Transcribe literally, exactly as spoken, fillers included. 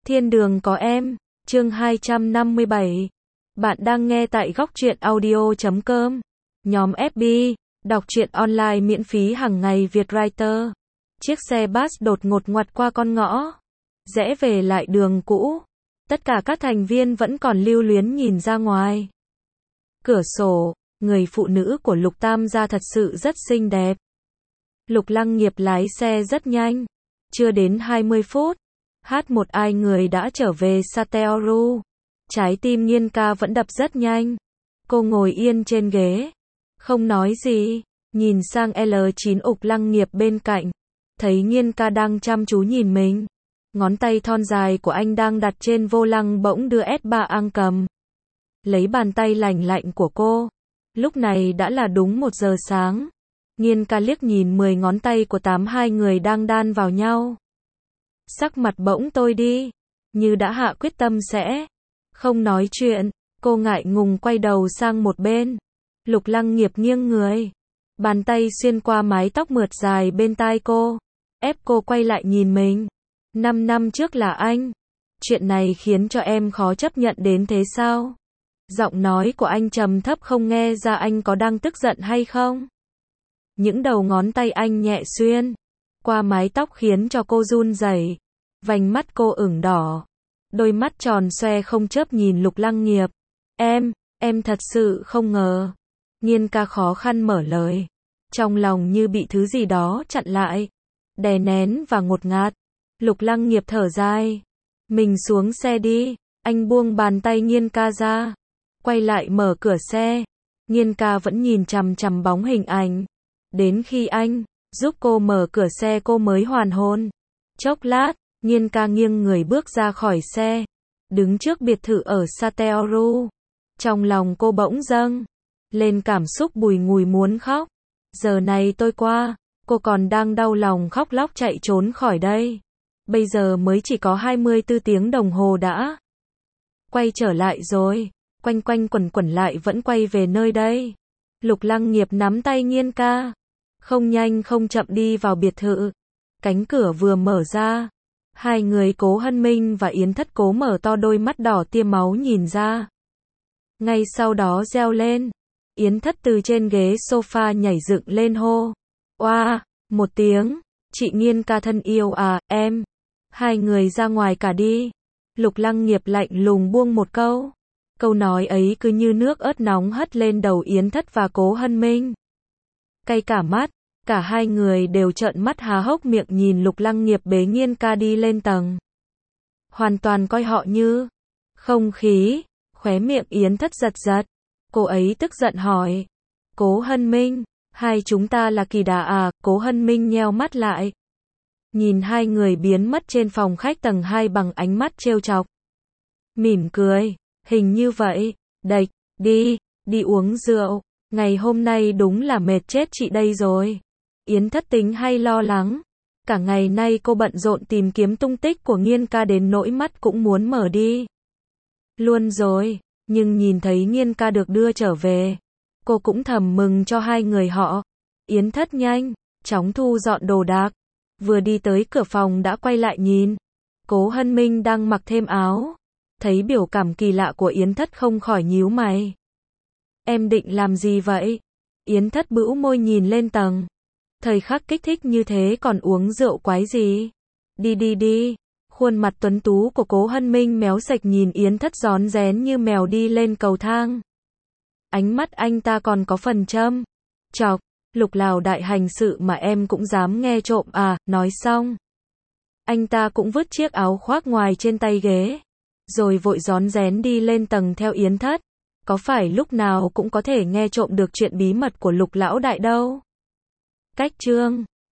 Thiên đường có em, chương hai trăm năm mươi bảy. Bạn đang nghe tại góc truyện audio chấm com. Nhóm ép bê, đọc truyện online miễn phí hàng ngày Việt Writer. Chiếc xe bus đột ngột ngoặt qua con ngõ, rẽ về lại đường cũ. Tất cả các thành viên vẫn còn lưu luyến nhìn ra ngoài cửa sổ, người phụ nữ của Lục Tam gia thật sự rất xinh đẹp. Lục Lăng Nghiệp lái xe rất nhanh, chưa đến hai mươi phút, hát một ai người đã trở về Sateoru. Trái tim Nhiên ca vẫn đập rất nhanh. Cô ngồi yên trên ghế, không nói gì, nhìn sang L chín Ục Lăng Nghiệp bên cạnh, thấy Nhiên ca đang chăm chú nhìn mình. Ngón tay thon dài của anh đang đặt trên vô lăng bỗng đưa S ba ang cầm lấy bàn tay lành lạnh của cô. Lúc này đã là đúng một giờ sáng. Nhiên ca liếc nhìn mười ngón tay của tám hai người đang đan vào nhau. Sắc mặt bỗng tối đi, như đã hạ quyết tâm sẽ không nói chuyện. Cô ngại ngùng quay đầu sang một bên. Lục Lăng Nghiệp nghiêng người, bàn tay xuyên qua mái tóc mượt dài bên tai cô, ép cô quay lại nhìn mình. Năm năm trước là anh. Chuyện này khiến cho em khó chấp nhận đến thế sao? Giọng nói của anh trầm thấp không nghe ra anh có đang tức giận hay không. Những đầu ngón tay anh nhẹ xuyên qua mái tóc khiến cho cô run rẩy. Vành mắt cô ửng đỏ, đôi mắt tròn xoe không chớp nhìn Lục Lăng Nghiệp. Em, em thật sự không ngờ. Nhiên ca khó khăn mở lời, trong lòng như bị thứ gì đó chặn lại, đè nén và ngột ngạt. Lục Lăng Nghiệp thở dài. Mình xuống xe đi. Anh buông bàn tay Nhiên ca ra, quay lại mở cửa xe. Nhiên ca vẫn nhìn chằm chằm bóng hình ảnh. Đến khi anh giúp cô mở cửa xe cô mới hoàn hồn. Chốc lát, Nhiên ca nghiêng người bước ra khỏi xe, đứng trước biệt thự ở Sateoru. Trong lòng cô bỗng dâng lên cảm xúc bùi ngùi muốn khóc. Giờ này tôi qua, cô còn đang đau lòng khóc lóc chạy trốn khỏi đây. Bây giờ mới chỉ có hai mươi tư tiếng đồng hồ đã quay trở lại rồi, quanh quanh quẩn quẩn lại vẫn quay về nơi đây. Lục Lăng Nghiệp nắm tay Nhiên ca, không nhanh không chậm đi vào biệt thự. Cánh cửa vừa mở ra, hai người Cố Hân Minh và Yến Thất Cố mở to đôi mắt đỏ tiêm máu nhìn ra. Ngay sau đó reo lên. Yến Thất từ trên ghế sofa nhảy dựng lên hô. Oa, một tiếng. Chị Nhiên ca thân yêu à, em. Hai người ra ngoài cả đi. Lục Lăng Nghiệp lạnh lùng buông một câu. Câu nói ấy cứ như nước ớt nóng hất lên đầu Yến Thất và Cố Hân Minh. Cay cả mắt, cả hai người đều trợn mắt há hốc miệng nhìn Lục Lăng Nghiệp bế Nhiên ca đi lên tầng. Hoàn toàn coi họ như không khí. Khóe miệng Yến Thất giật giật. Cô ấy tức giận hỏi. Cố Hân Minh, hai chúng ta là kỳ đà à? Cố Hân Minh nheo mắt lại, nhìn hai người biến mất trên phòng khách tầng hai bằng ánh mắt trêu chọc. Mỉm cười, hình như vậy. Đạch, đi, đi uống rượu. Ngày hôm nay đúng là mệt chết chị đây rồi. Yến Thất tính hay lo lắng. Cả ngày nay cô bận rộn tìm kiếm tung tích của Nhiên ca đến nỗi mắt cũng muốn mở đi luôn rồi. Nhưng nhìn thấy Nhiên ca được đưa trở về, cô cũng thầm mừng cho hai người họ. Yến Thất nhanh chóng thu dọn đồ đạc, vừa đi tới cửa phòng đã quay lại nhìn. Cố Hân Minh đang mặc thêm áo, thấy biểu cảm kỳ lạ của Yến Thất không khỏi nhíu mày. Em định làm gì vậy? Yến Thất bĩu môi nhìn lên tầng. Thời khắc kích thích như thế còn uống rượu quái gì? Đi đi đi. Khuôn mặt tuấn tú của Cố Hân Minh méo sạch nhìn Yến Thất rón rén như mèo đi lên cầu thang. Ánh mắt anh ta còn có phần châm chọc. Lục Lào đại hành sự mà em cũng dám nghe trộm à? Nói xong, anh ta cũng vứt chiếc áo khoác ngoài trên tay ghế, rồi vội rón rén đi lên tầng theo Yến Thất. Có phải lúc nào cũng có thể nghe trộm được chuyện bí mật của Lục lão đại đâu. Cách chương